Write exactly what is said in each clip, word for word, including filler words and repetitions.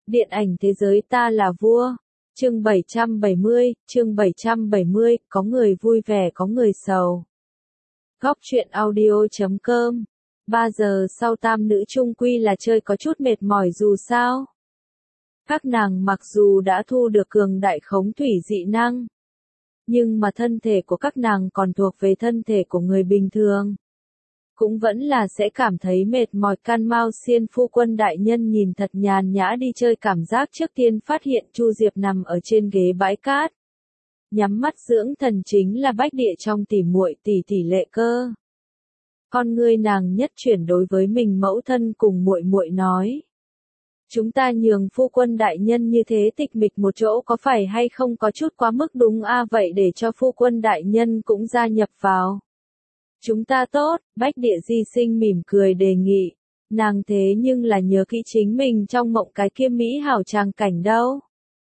Điện ảnh thế giới ta là vua. Chương bảy trăm bảy mươi, chương bảy trăm bảy mươi, có người vui vẻ có người sầu. Góc truyện audio chấm com. ba giờ sau tam nữ chung quy là chơi có chút mệt mỏi dù sao. Các nàng mặc dù đã thu được cường đại khống thủy dị năng, nhưng mà thân thể của các nàng còn thuộc về thân thể của người bình thường. Cũng vẫn là sẽ cảm thấy mệt mỏi. Can Mao Xiên phu quân đại nhân nhìn thật nhàn nhã đi chơi, cảm giác trước tiên phát hiện Chu Diệp nằm ở trên ghế bãi cát. Nhắm mắt dưỡng thần chính là Bách Địa trong tỉ muội tỷ tỷ Lệ Cơ. Con ngươi nàng nhất chuyển đối với mình mẫu thân cùng muội muội nói. Chúng ta nhường phu quân đại nhân như thế tịch mịch một chỗ có phải hay không có chút quá mức đúng a, vậy để cho phu quân đại nhân cũng gia nhập vào. Chúng ta tốt, Bách Địa Di Sinh mỉm cười đề nghị. Nàng thế nhưng là nhớ kỹ chính mình trong mộng cái kia mỹ hảo tràng cảnh đâu.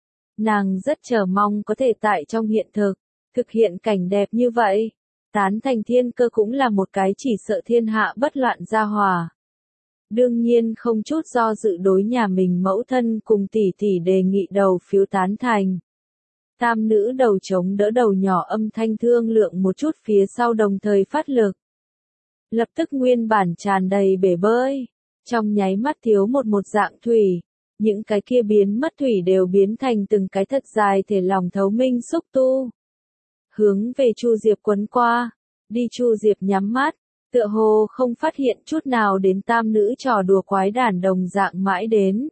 Nàng rất chờ mong có thể tại trong hiện thực, thực hiện cảnh đẹp như vậy. Tán thành Thiên Cơ cũng là một cái chỉ sợ thiên hạ bất loạn gia hòa. Đương nhiên không chút do dự đối nhà mình mẫu thân cùng tỷ tỷ đề nghị đầu phiếu tán thành. Tam nữ đầu chống đỡ đầu nhỏ âm thanh thương lượng một chút phía sau đồng thời phát lực. Lập tức nguyên bản tràn đầy bể bơi. Trong nháy mắt thiếu một một dạng thủy. Những cái kia biến mất thủy đều biến thành từng cái thật dài thể lòng thấu minh xúc tu. Hướng về Chu Diệp quấn qua. Đi Chu Diệp nhắm mắt. Tựa hồ không phát hiện chút nào đến tam nữ trò đùa quái đản đồng dạng mãi đến.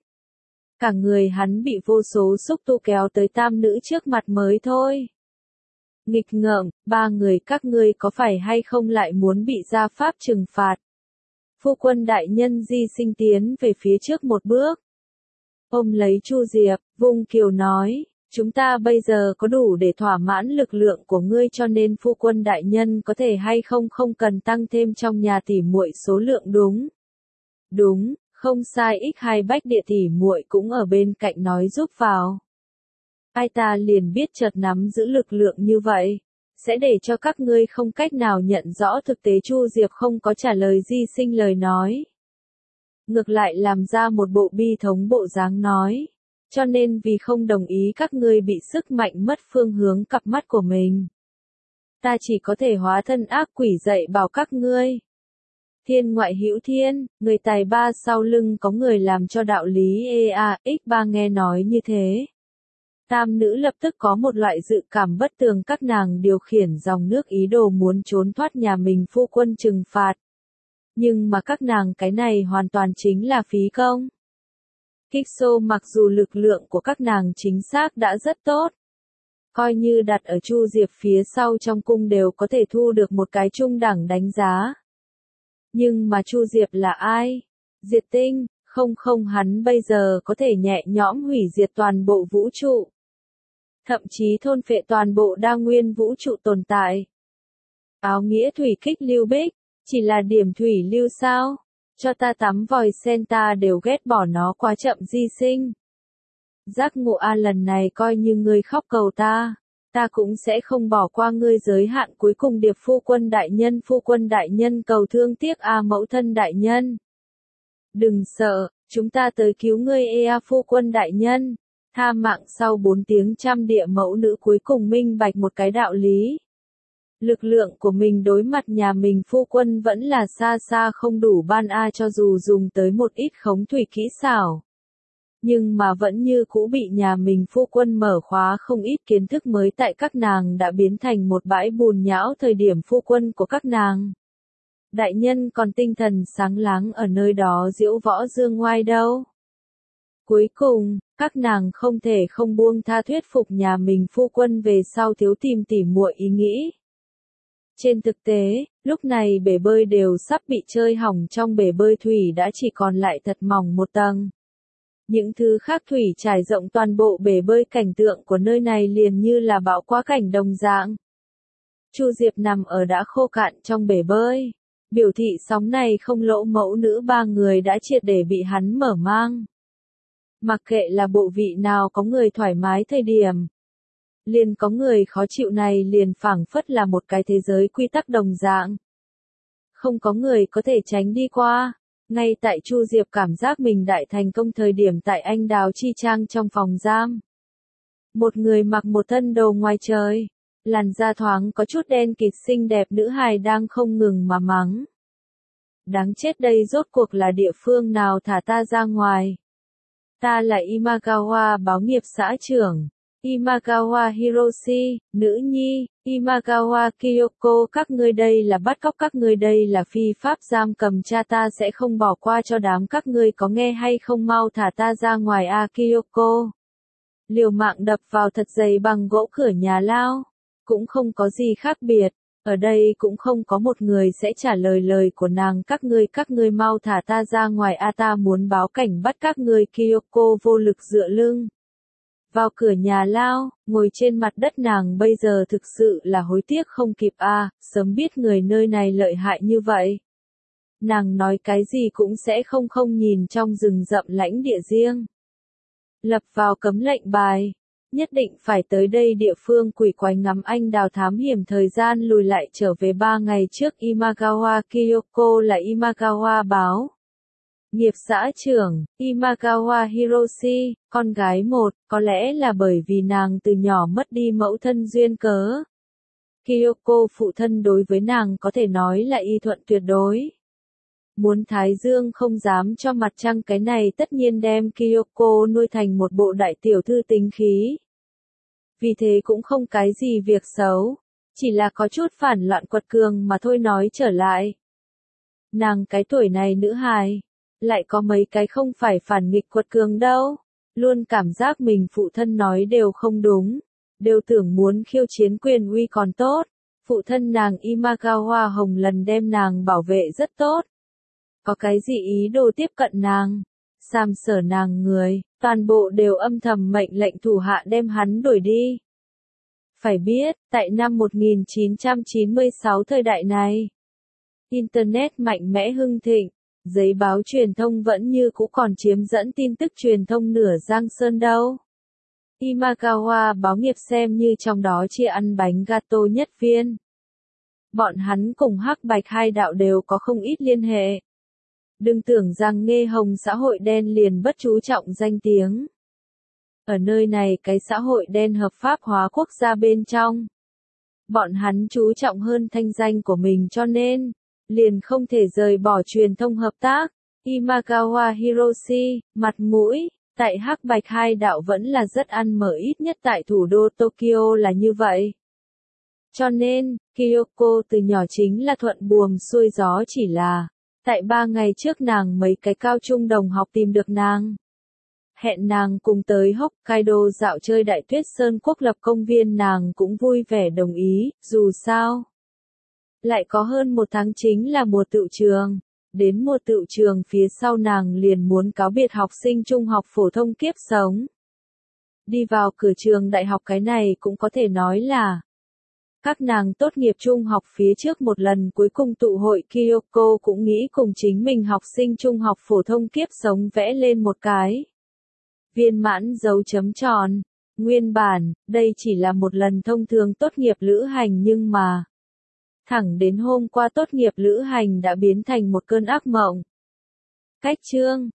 Cả người hắn bị vô số xúc tu kéo tới tam nữ trước mặt mới thôi. Nghịch ngợm, ba người các ngươi có phải hay không lại muốn bị gia pháp trừng phạt? Phu quân đại nhân Di Sinh tiến về phía trước một bước. Ôm lấy Chu Diệp, vung kiều nói, chúng ta bây giờ có đủ để thỏa mãn lực lượng của ngươi, cho nên phu quân đại nhân có thể hay không không cần tăng thêm trong nhà tỉ muội số lượng đúng. Đúng. Không sai, x hai Bách Địa tỷ muội cũng ở bên cạnh nói giúp vào. Ai ta liền biết chợt nắm giữ lực lượng như vậy, sẽ để cho các ngươi không cách nào nhận rõ thực tế. Chu Diệp không có trả lời Di Sinh lời nói. Ngược lại làm ra một bộ bi thống bộ dáng nói. Cho nên vì không đồng ý các ngươi bị sức mạnh mất phương hướng cặp mắt của mình. Ta chỉ có thể hóa thân ác quỷ dạy bảo các ngươi. Thiên ngoại hữu thiên, người tài ba sau lưng có người làm cho đạo lý e a x ba nghe nói như thế. Tam nữ lập tức có một loại dự cảm bất tường, các nàng điều khiển dòng nước ý đồ muốn trốn thoát nhà mình phu quân trừng phạt. Nhưng mà các nàng cái này hoàn toàn chính là phí công. Kích xô mặc dù lực lượng của các nàng chính xác đã rất tốt. Coi như đặt ở Chu Diệp phía sau trong cung đều có thể thu được một cái trung đẳng đánh giá. Nhưng mà Chu Diệp là ai? Diệt tinh, không không hắn bây giờ có thể nhẹ nhõm hủy diệt toàn bộ vũ trụ. Thậm chí thôn phệ toàn bộ đa nguyên vũ trụ tồn tại. Áo nghĩa thủy kích lưu bích, chỉ là điểm thủy lưu sao? Cho ta tắm vòi sen ta đều ghét bỏ nó quá chậm. Di Sinh. Giác ngộ a, lần này coi như ngươi khóc cầu ta. Ta cũng sẽ không bỏ qua ngươi. Giới hạn cuối cùng điệp phu quân đại nhân, phu quân đại nhân cầu thương tiếc a, mẫu thân đại nhân. Đừng sợ, chúng ta tới cứu ngươi e a, phu quân đại nhân. Tha mạng. Sau bốn tiếng trăm địa mẫu nữ cuối cùng minh bạch một cái đạo lý. Lực lượng của mình đối mặt nhà mình phu quân vẫn là xa xa không đủ ban a, cho dù dùng tới một ít khống thủy kỹ xảo. Nhưng mà vẫn như cũ bị nhà mình phu quân mở khóa không ít kiến thức mới, tại các nàng đã biến thành một bãi bùn nhão thời điểm phu quân của các nàng. Đại nhân còn tinh thần sáng láng ở nơi đó diễu võ dương ngoai đâu. Cuối cùng, các nàng không thể không buông tha thuyết phục nhà mình phu quân về sau thiếu tìm tỉ muội ý nghĩ. Trên thực tế, lúc này bể bơi đều sắp bị chơi hỏng, trong bể bơi thủy đã chỉ còn lại thật mỏng một tầng. Những thứ khác thủy trải rộng toàn bộ bể bơi, cảnh tượng của nơi này liền như là bão quá cảnh đồng dạng. Chu Diệp nằm ở đã khô cạn trong bể bơi, biểu thị sóng này không lỗ, mẫu nữ ba người đã triệt để bị hắn mở mang. Mặc kệ là bộ vị nào có người thoải mái thời điểm, liền có người khó chịu, này liền phảng phất là một cái thế giới quy tắc đồng dạng. Không có người có thể tránh đi qua. Ngay tại Chu Diệp cảm giác mình đại thành công thời điểm tại Anh Đào Chi Trang trong phòng giam. Một người mặc một thân đồ ngoài trời, làn da thoáng có chút đen kịt xinh đẹp nữ hài đang không ngừng mà mắng. Đáng chết, đây rốt cuộc là địa phương nào, thả ta ra ngoài. Ta là Imagawa báo nghiệp xã trưởng. Imagawa Hiroshi, nữ nhi, Imagawa Kyoko, các ngươi đây là bắt cóc, các ngươi đây là phi pháp giam cầm, cha ta sẽ không bỏ qua cho đám các ngươi, có nghe hay không, mau thả ta ra ngoài a Kyoko. Liều mạng đập vào thật dày bằng gỗ cửa nhà lao, cũng không có gì khác biệt, ở đây cũng không có một người sẽ trả lời lời của nàng, các ngươi các ngươi mau thả ta ra ngoài a ta muốn báo cảnh bắt các ngươi. Kyoko vô lực dựa lưng vào cửa nhà lao, ngồi trên mặt đất, nàng bây giờ thực sự là hối tiếc không kịp a, sớm biết người nơi này lợi hại như vậy. Nàng nói cái gì cũng sẽ không không nhìn trong rừng rậm lãnh địa riêng. Lập vào cấm lệnh bài, nhất định phải tới đây địa phương quỷ quái ngắm anh đào thám hiểm, thời gian lùi lại trở về ba ngày trước. Imagawa Kyoko là Imagawa báo nghiệp xã trưởng, Imagawa Hiroshi, con gái một, có lẽ là bởi vì nàng từ nhỏ mất đi mẫu thân duyên cớ. Kyoko phụ thân đối với nàng có thể nói là y thuận tuyệt đối. Muốn Thái Dương không dám cho mặt trăng, cái này tất nhiên đem Kyoko nuôi thành một bộ đại tiểu thư tính khí. Vì thế cũng không cái gì việc xấu, chỉ là có chút phản loạn quật cường mà thôi. Nói trở lại, nàng cái tuổi này nữ hài, lại có mấy cái không phải phản nghịch quật cường đâu, luôn cảm giác mình phụ thân nói đều không đúng, đều tưởng muốn khiêu chiến quyền uy còn tốt. Phụ thân nàng Imagawa Hồng lần đem nàng bảo vệ rất tốt. Có cái gì ý đồ tiếp cận nàng, sàm sỡ nàng người, toàn bộ đều âm thầm mệnh lệnh thủ hạ đem hắn đuổi đi. Phải biết, tại năm một nghìn chín trăm chín mươi sáu thời đại này, Internet mạnh mẽ hưng thịnh, giấy báo truyền thông vẫn như cũ còn chiếm dẫn tin tức truyền thông nửa Giang Sơn đâu. Imagawa báo nghiệp xem như trong đó chia ăn bánh gato nhất viên. Bọn hắn cùng Hắc Bạch hai đạo đều có không ít liên hệ. Đừng tưởng rằng nghe hồng xã hội đen liền bất chú trọng danh tiếng. Ở nơi này cái xã hội đen hợp pháp hóa quốc gia bên trong, bọn hắn chú trọng hơn thanh danh của mình, cho nên liền không thể rời bỏ truyền thông hợp tác. Imagawa Hiroshi, mặt mũi, tại Hắc Bạch hai đạo vẫn là rất ăn mở, ít nhất tại thủ đô Tokyo là như vậy. Cho nên, Kyoko từ nhỏ chính là thuận buồm xuôi gió, chỉ là tại ba ngày trước nàng mấy cái cao trung đồng học tìm được nàng. Hẹn nàng cùng tới Hokkaido dạo chơi Đại Tuyết Sơn Quốc lập công viên, nàng cũng vui vẻ đồng ý, dù sao lại có hơn một tháng chính là mùa tựu trường. Đến mùa tựu trường phía sau nàng liền muốn cáo biệt học sinh trung học phổ thông kiếp sống. Đi vào cửa trường đại học, cái này cũng có thể nói là các nàng tốt nghiệp trung học phía trước một lần cuối cùng tụ hội. Kyoko cũng nghĩ cùng chính mình học sinh trung học phổ thông kiếp sống vẽ lên một cái viên mãn dấu chấm tròn. Nguyên bản, đây chỉ là một lần thông thường tốt nghiệp lữ hành, nhưng mà thẳng đến hôm qua tốt nghiệp lữ hành đã biến thành một cơn ác mộng. Cách chương